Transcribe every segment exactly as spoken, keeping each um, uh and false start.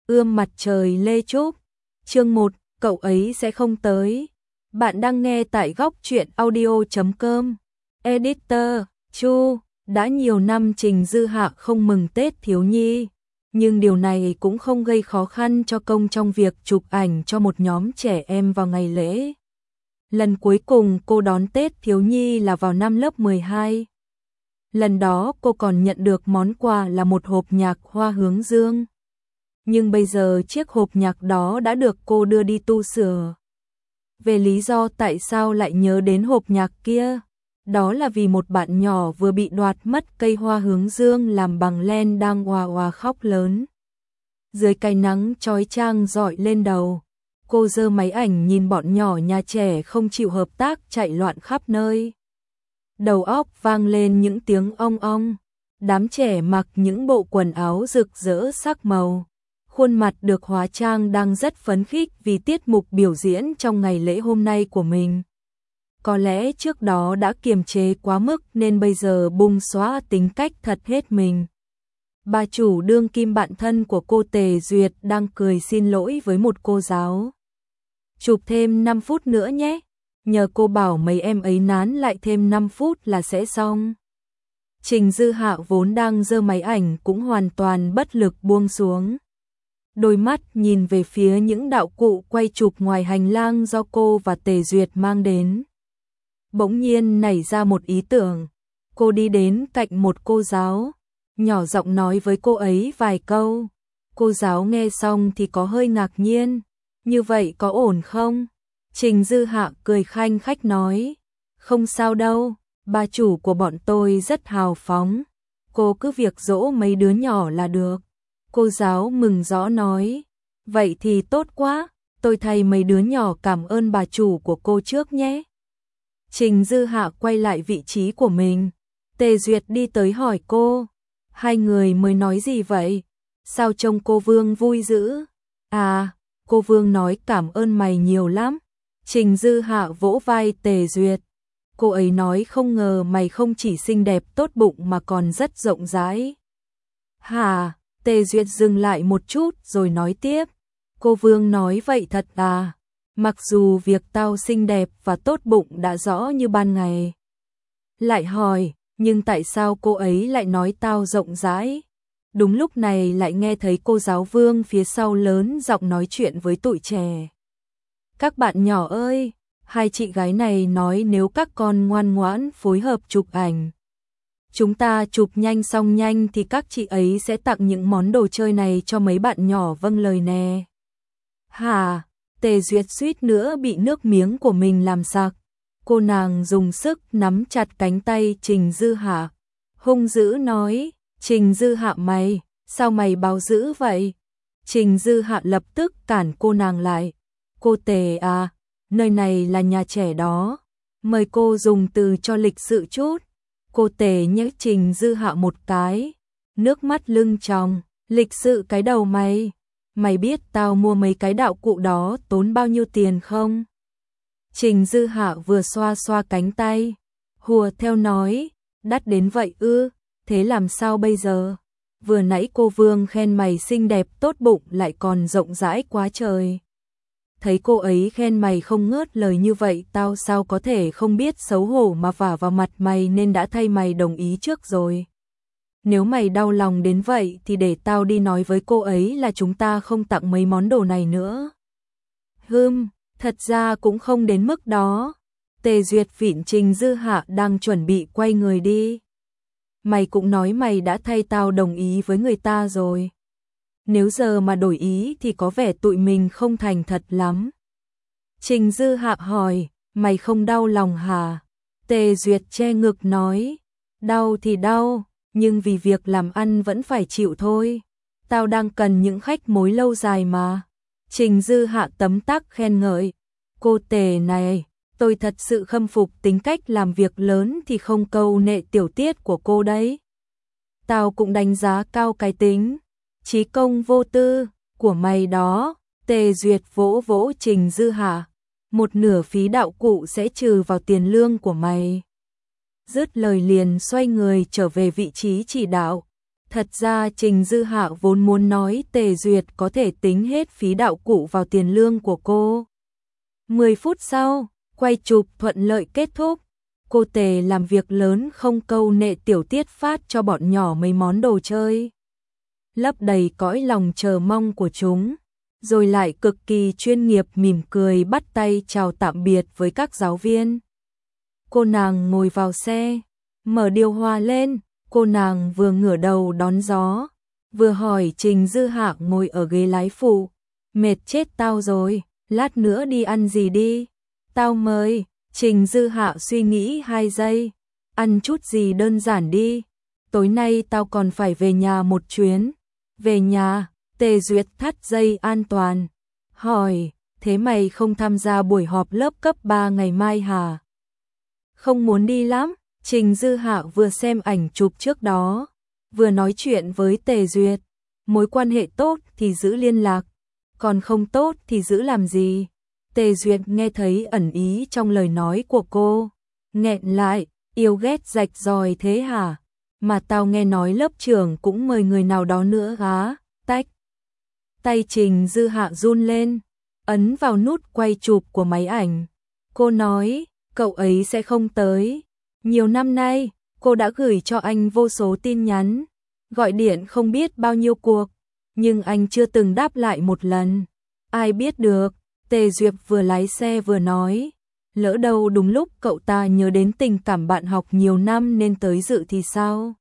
Ươm mặt trời Lê Trúc. Chương một, cậu ấy sẽ không tới. Bạn đang nghe tại góc truyện audio chấm com. Editor, Chu, đã nhiều năm Trình Dư Hạ không mừng Tết thiếu nhi, nhưng điều này cũng không gây khó khăn cho công trong việc chụp ảnh cho một nhóm trẻ em vào ngày lễ. Lần cuối cùng cô đón Tết thiếu nhi là vào năm lớp mười hai. Lần đó cô còn nhận được món quà là một hộp nhạc Hoa Hướng Dương. Nhưng bây giờ chiếc hộp nhạc đó đã được cô đưa đi tu sửa. Về lý do tại sao lại nhớ đến hộp nhạc kia, đó là vì một bạn nhỏ vừa bị đoạt mất cây hoa hướng dương làm bằng len đang òa òa khóc lớn. Dưới cái nắng chói chang rọi lên đầu, cô giơ máy ảnh nhìn bọn nhỏ nhà trẻ không chịu hợp tác chạy loạn khắp nơi. Đầu óc vang lên những tiếng ong ong, đám trẻ mặc những bộ quần áo rực rỡ sắc màu. Khuôn mặt được hóa trang đang rất phấn khích vì tiết mục biểu diễn trong ngày lễ hôm nay của mình. Có lẽ trước đó đã kiềm chế quá mức nên bây giờ bung xóa tính cách thật hết mình. Bà chủ đương kim bạn thân của cô Tề Duyệt đang cười xin lỗi với một cô giáo. Chụp thêm năm phút nữa nhé, nhờ cô bảo mấy em ấy nán lại thêm năm phút là sẽ xong. Trình Dư Hạ vốn đang giơ máy ảnh cũng hoàn toàn bất lực buông xuống. Đôi mắt nhìn về phía những đạo cụ quay chụp ngoài hành lang do cô và Tề Duyệt mang đến. Bỗng nhiên nảy ra một ý tưởng, cô đi đến cạnh một cô giáo, nhỏ giọng nói với cô ấy vài câu. Cô giáo nghe xong thì có hơi ngạc nhiên, như vậy có ổn không? Trình Dư Hạ cười khanh khách nói, không sao đâu, bà chủ của bọn tôi rất hào phóng, cô cứ việc dỗ mấy đứa nhỏ là được. Cô giáo mừng rõ nói, vậy thì tốt quá, tôi thay mấy đứa nhỏ cảm ơn bà chủ của cô trước nhé. Trình Dư Hạ quay lại vị trí của mình, Tề Duyệt đi tới hỏi cô, hai người mới nói gì vậy? Sao trông cô Vương vui dữ? À, cô Vương nói cảm ơn mày nhiều lắm. Trình Dư Hạ vỗ vai Tề Duyệt, cô ấy nói không ngờ mày không chỉ xinh đẹp tốt bụng mà còn rất rộng rãi. Hả? Tề Duyệt dừng lại một chút rồi nói tiếp, cô Vương nói vậy thật à, mặc dù việc tao xinh đẹp và tốt bụng đã rõ như ban ngày. Lại hỏi, nhưng tại sao cô ấy lại nói tao rộng rãi? Đúng lúc này lại nghe thấy cô giáo Vương phía sau lớn giọng nói chuyện với tụi trẻ. Các bạn nhỏ ơi, hai chị gái này nói nếu các con ngoan ngoãn phối hợp chụp ảnh, chúng ta chụp nhanh xong nhanh thì các chị ấy sẽ tặng những món đồ chơi này cho mấy bạn nhỏ vâng lời nè. Hả? Tề Duyệt suýt nữa bị nước miếng của mình làm sặc. Cô nàng dùng sức nắm chặt cánh tay Trình Dư Hạ, hung dữ nói, Trình Dư Hạ mày, sao mày báo dữ vậy? Trình Dư Hạ lập tức cản cô nàng lại. Cô Tề à, nơi này là nhà trẻ đó, mời cô dùng từ cho lịch sự chút. Cô Tề nhếch Trình Dư Hạ một cái, nước mắt lưng tròng, lịch sự cái đầu mày, mày biết tao mua mấy cái đạo cụ đó tốn bao nhiêu tiền không? Trình Dư Hạ vừa xoa xoa cánh tay, hùa theo nói, đắt đến vậy ư, thế làm sao bây giờ? Vừa nãy cô Vương khen mày xinh đẹp tốt bụng lại còn rộng rãi quá trời. Thấy cô ấy khen mày không ngớt lời như vậy tao sao có thể không biết xấu hổ mà vả vào mặt mày nên đã thay mày đồng ý trước rồi. Nếu mày đau lòng đến vậy thì để tao đi nói với cô ấy là chúng ta không tặng mấy món đồ này nữa. Hừm, thật ra cũng không đến mức đó. Tề Duyệt vịn Trình Dư Hạ đang chuẩn bị quay người đi. Mày cũng nói mày đã thay tao đồng ý với người ta rồi. Nếu giờ mà đổi ý thì có vẻ tụi mình không thành thật lắm. Trình Dư Hạ hỏi, mày không đau lòng hả? Tề Duyệt che ngực nói, đau thì đau, nhưng vì việc làm ăn vẫn phải chịu thôi. Tao đang cần những khách mối lâu dài mà. Trình Dư Hạ tấm tắc khen ngợi, cô Tề này, tôi thật sự khâm phục tính cách làm việc lớn thì không câu nệ tiểu tiết của cô đấy. Tao cũng đánh giá cao cái tính chí công vô tư của mày đó. Tề Duyệt vỗ vỗ Trình Dư Hạ, một nửa phí đạo cụ sẽ trừ vào tiền lương của mày. Dứt lời liền xoay người trở về vị trí chỉ đạo. Thật ra Trình Dư Hạ vốn muốn nói Tề Duyệt có thể tính hết phí đạo cụ vào tiền lương của cô. mười phút sau, quay chụp thuận lợi kết thúc. Cô Tề làm việc lớn không câu nệ tiểu tiết phát cho bọn nhỏ mấy món đồ chơi, lấp đầy cõi lòng chờ mong của chúng, rồi lại cực kỳ chuyên nghiệp mỉm cười bắt tay chào tạm biệt với các giáo viên. Cô nàng ngồi vào xe, mở điều hòa lên, cô nàng vừa ngửa đầu đón gió, vừa hỏi Trình Dư Hạ ngồi ở ghế lái phụ, mệt chết tao rồi, lát nữa đi ăn gì đi? Tao mời. Trình Dư Hạ suy nghĩ hai giây, ăn chút gì đơn giản đi, tối nay tao còn phải về nhà một chuyến. Về nhà? Tề Duyệt thắt dây an toàn, hỏi, thế mày không tham gia buổi họp lớp cấp ba ngày mai hả? Không muốn đi lắm. Trình Dư Hạ vừa xem ảnh chụp trước đó, vừa nói chuyện với Tề Duyệt, mối quan hệ tốt thì giữ liên lạc, còn không tốt thì giữ làm gì? Tề Duyệt nghe thấy ẩn ý trong lời nói của cô, nghẹn lại, yêu ghét rạch ròi thế hả? Mà tao nghe nói lớp trưởng cũng mời người nào đó nữa á. Tách. Tay Trình Dư Hạ run lên, ấn vào nút quay chụp của máy ảnh. Cô nói, cậu ấy sẽ không tới. Nhiều năm nay, cô đã gửi cho anh vô số tin nhắn, gọi điện không biết bao nhiêu cuộc, nhưng anh chưa từng đáp lại một lần. Ai biết được? Tề Duyệt vừa lái xe vừa nói, lỡ đâu đúng lúc cậu ta nhớ đến tình cảm bạn học nhiều năm nên tới dự thì sao?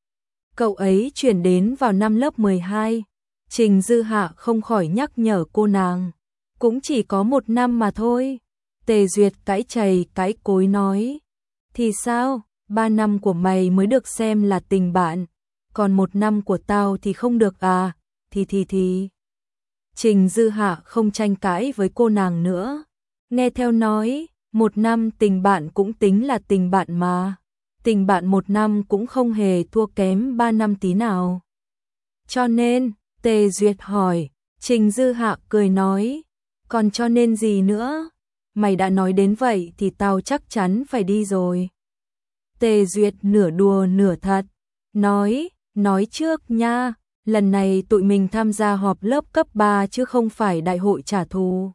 Cậu ấy chuyển đến vào năm lớp mười hai, Trình Dư Hạ không khỏi nhắc nhở cô nàng, cũng chỉ có một năm mà thôi. Tề Duyệt cãi chày cãi cối nói, thì sao, ba năm của mày mới được xem là tình bạn, còn một năm của tao thì không được à, thì thì thì. Trình Dư Hạ không tranh cãi với cô nàng nữa, nghe theo nói, một năm tình bạn cũng tính là tình bạn mà, tình bạn một năm cũng không hề thua kém ba năm tí nào. Cho nên, Tề Duyệt hỏi, Trình Dư Hạ cười nói, còn cho nên gì nữa? Mày đã nói đến vậy thì tao chắc chắn phải đi rồi. Tề Duyệt nửa đùa nửa thật, nói, nói trước nha, lần này tụi mình tham gia họp lớp cấp ba chứ không phải đại hội trả thù.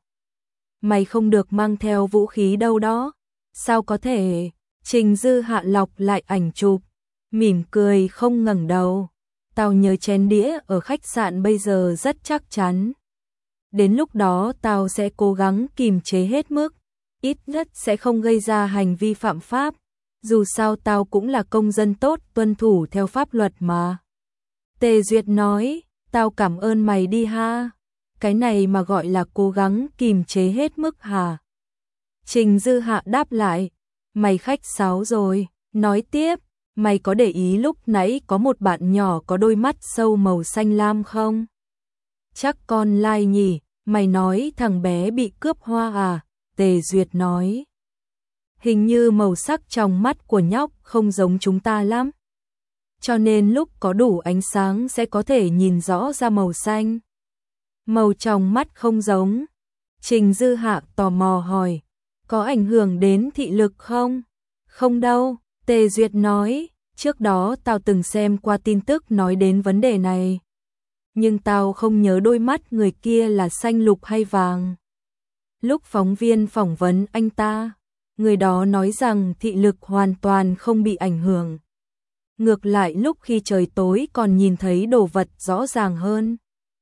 Mày không được mang theo vũ khí đâu đó. Sao có thể? Trình Dư Hạ lọc lại ảnh chụp, mỉm cười không ngẩng đầu. Tao nhớ chén đĩa ở khách sạn bây giờ rất chắc chắn. Đến lúc đó tao sẽ cố gắng kìm chế hết mức, ít nhất sẽ không gây ra hành vi phạm pháp. Dù sao tao cũng là công dân tốt, tuân thủ theo pháp luật mà. Tề Duyệt nói, tao cảm ơn mày đi ha. Cái này mà gọi là cố gắng kìm chế hết mức hả? Trình Dư Hạ đáp lại, mày khách sáo rồi. Nói tiếp, mày có để ý lúc nãy có một bạn nhỏ có đôi mắt sâu màu xanh lam không? Chắc con lai nhỉ, mày nói thằng bé bị cướp hoa à? Tề Duyệt nói, hình như màu sắc trong mắt của nhóc không giống chúng ta lắm, cho nên lúc có đủ ánh sáng sẽ có thể nhìn rõ ra màu xanh. Màu trong mắt không giống. Trình Dư Hạ tò mò hỏi, có ảnh hưởng đến thị lực không? Không đâu, Tề Duyệt nói, trước đó tao từng xem qua tin tức nói đến vấn đề này, nhưng tao không nhớ đôi mắt người kia là xanh lục hay vàng. Lúc phóng viên phỏng vấn anh ta, người đó nói rằng thị lực hoàn toàn không bị ảnh hưởng. Ngược lại lúc khi trời tối còn nhìn thấy đồ vật rõ ràng hơn.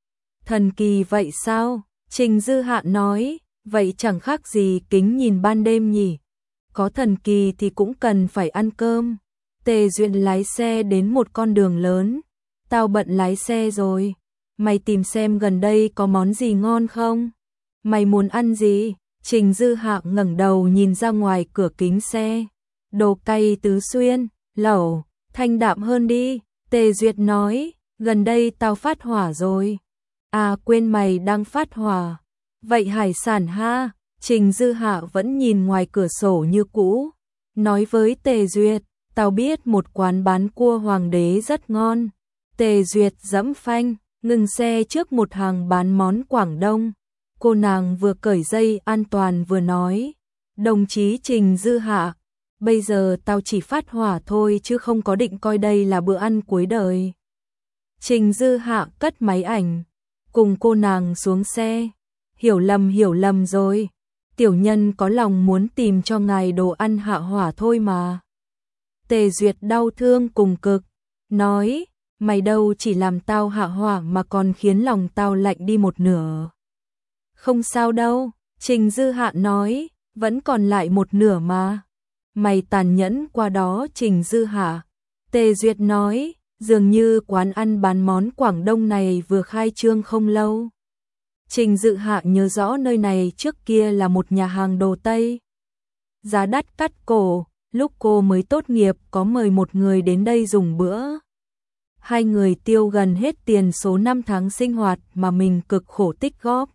Thần kỳ vậy sao? Trình Dư Hạ nói, vậy chẳng khác gì kính nhìn ban đêm nhỉ? Có thần kỳ thì cũng cần phải ăn cơm. Tề Duyệt lái xe đến một con đường lớn. Tao bận lái xe rồi. Mày tìm xem gần đây có món gì ngon không? Mày muốn ăn gì? Trình Dư Hạ ngẩng đầu nhìn ra ngoài cửa kính xe. Đồ cay Tứ Xuyên, lẩu, thanh đạm hơn đi. Tề Duyệt nói, gần đây tao phát hỏa rồi. À quên, mày đang phát hỏa. Vậy hải sản ha? Trình Dư Hạ vẫn nhìn ngoài cửa sổ như cũ, nói với Tề Duyệt, tao biết một quán bán cua hoàng đế rất ngon. Tề Duyệt giẫm phanh, ngừng xe trước một hàng bán món Quảng Đông. Cô nàng vừa cởi dây an toàn vừa nói, đồng chí Trình Dư Hạ, bây giờ tao chỉ phát hỏa thôi chứ không có định coi đây là bữa ăn cuối đời. Trình Dư Hạ cất máy ảnh, cùng cô nàng xuống xe. Hiểu lầm hiểu lầm rồi, tiểu nhân có lòng muốn tìm cho ngài đồ ăn hạ hỏa thôi mà. Tề Duyệt đau thương cùng cực, nói, mày đâu chỉ làm tao hạ hỏa mà còn khiến lòng tao lạnh đi một nửa. Không sao đâu, Trình Dư Hạ nói, vẫn còn lại một nửa mà. Mày tàn nhẫn qua đó Trình Dư Hạ. Tề Duyệt nói, dường như quán ăn bán món Quảng Đông này vừa khai trương không lâu. Trình Dư Hạ nhớ rõ nơi này trước kia là một nhà hàng đồ Tây. Giá đắt cắt cổ, lúc cô mới tốt nghiệp có mời một người đến đây dùng bữa. Hai người tiêu gần hết tiền số năm tháng sinh hoạt mà mình cực khổ tích góp.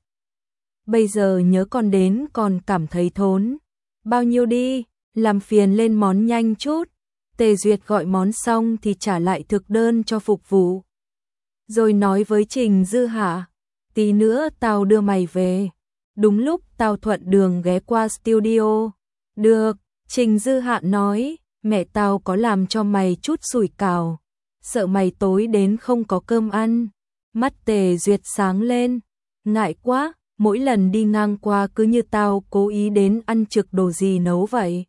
Bây giờ nhớ còn đến còn cảm thấy thốn. Bao nhiêu đi, làm phiền lên món nhanh chút. Tề Duyệt gọi món xong thì trả lại thực đơn cho phục vụ. Rồi nói với Trình Dư Hạ, tí nữa tao đưa mày về. Đúng lúc tao thuận đường ghé qua studio. Được, Trình Dư Hạ nói, mẹ tao có làm cho mày chút sủi cảo. Sợ mày tối đến không có cơm ăn. Mắt Tề Duyệt sáng lên, ngại quá, mỗi lần đi ngang qua cứ như tao cố ý đến ăn trực đồ gì nấu vậy.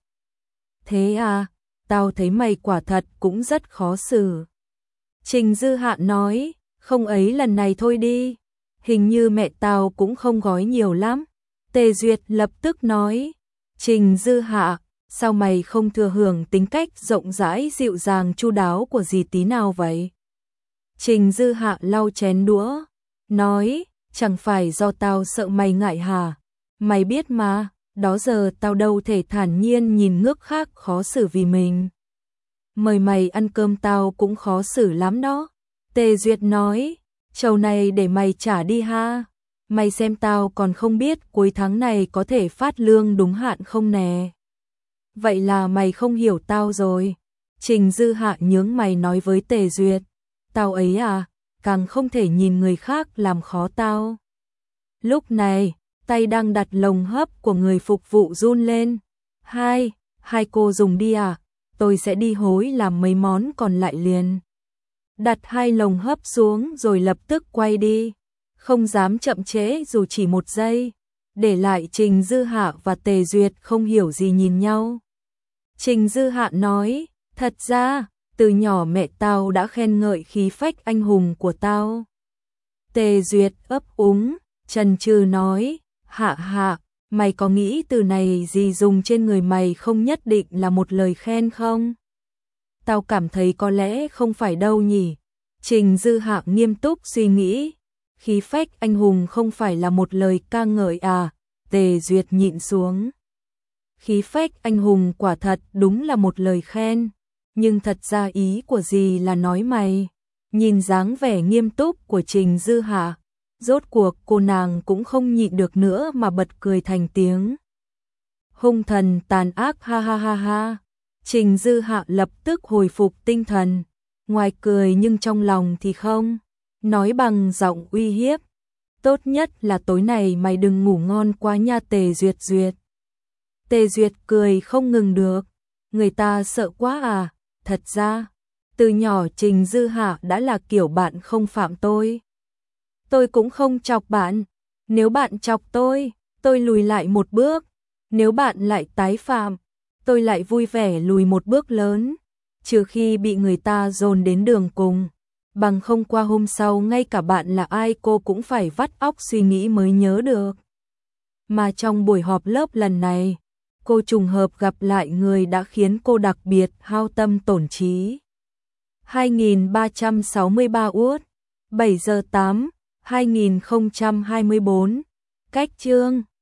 Thế à, tao thấy mày quả thật cũng rất khó xử. Trình Dư Hạ nói, không ấy lần này thôi đi. Hình như mẹ tao cũng không gói nhiều lắm. Tề Duyệt lập tức nói, Trình Dư Hạ, sao mày không thừa hưởng tính cách rộng rãi dịu dàng chu đáo của dì tí nào vậy? Trình Dư Hạ lau chén đũa, nói, chẳng phải do tao sợ mày ngại hả? Mày biết mà, đó giờ tao đâu thể thản nhiên nhìn ngước khác khó xử vì mình. Mời mày ăn cơm tao cũng khó xử lắm đó. Tề Duyệt nói, trầu này để mày trả đi ha. Mày xem tao còn không biết cuối tháng này có thể phát lương đúng hạn không nè. Vậy là mày không hiểu tao rồi. Trình Dư Hạ nhướng mày nói với Tề Duyệt, tao ấy à, càng không thể nhìn người khác làm khó tao. Lúc này, tay đang đặt lồng hấp của người phục vụ run lên. Hai, hai cô dùng đi à, tôi sẽ đi hối làm mấy món còn lại liền. Đặt hai lồng hấp xuống rồi lập tức quay đi. Không dám chậm trễ dù chỉ một giây. Để lại Trình Dư Hạ và Tề Duyệt không hiểu gì nhìn nhau. Trình Dư Hạ nói, thật ra, từ nhỏ mẹ tao đã khen ngợi khí phách anh hùng của tao. Tề Duyệt ấp úng, chần chừ nói, Hạ Hạ, mày có nghĩ từ này gì dùng trên người mày không nhất định là một lời khen không? Tao cảm thấy có lẽ không phải đâu nhỉ. Trình Dư Hạ nghiêm túc suy nghĩ, khí phách anh hùng không phải là một lời ca ngợi à? Tề Duyệt nhịn xuống. Khí phách anh hùng quả thật đúng là một lời khen, nhưng thật ra ý của dì là nói mày. Nhìn dáng vẻ nghiêm túc của Trình Dư Hạ, rốt cuộc cô nàng cũng không nhịn được nữa mà bật cười thành tiếng. Hung thần tàn ác ha ha ha ha. Trình Dư Hạ lập tức hồi phục tinh thần, ngoài cười nhưng trong lòng thì không, nói bằng giọng uy hiếp. Tốt nhất là tối này mày đừng ngủ ngon quá nha Tề Duyệt Duyệt. Tề Duyệt cười không ngừng được, người ta sợ quá à, thật ra, từ nhỏ Trình Dư Hạ đã là kiểu bạn không phạm tôi. Tôi cũng không chọc bạn, nếu bạn chọc tôi, tôi lùi lại một bước, nếu bạn lại tái phạm, tôi lại vui vẻ lùi một bước lớn, trừ khi bị người ta dồn đến đường cùng, bằng không qua hôm sau ngay cả bạn là ai cô cũng phải vắt óc suy nghĩ mới nhớ được. Mà trong buổi họp lớp lần này, cô trùng hợp gặp lại người đã khiến cô đặc biệt hao tâm tổn trí. hai nghìn ba trăm sáu mươi ba Út, bảy giờ tám, hai nghìn không trăm hai mươi bốn, cách chương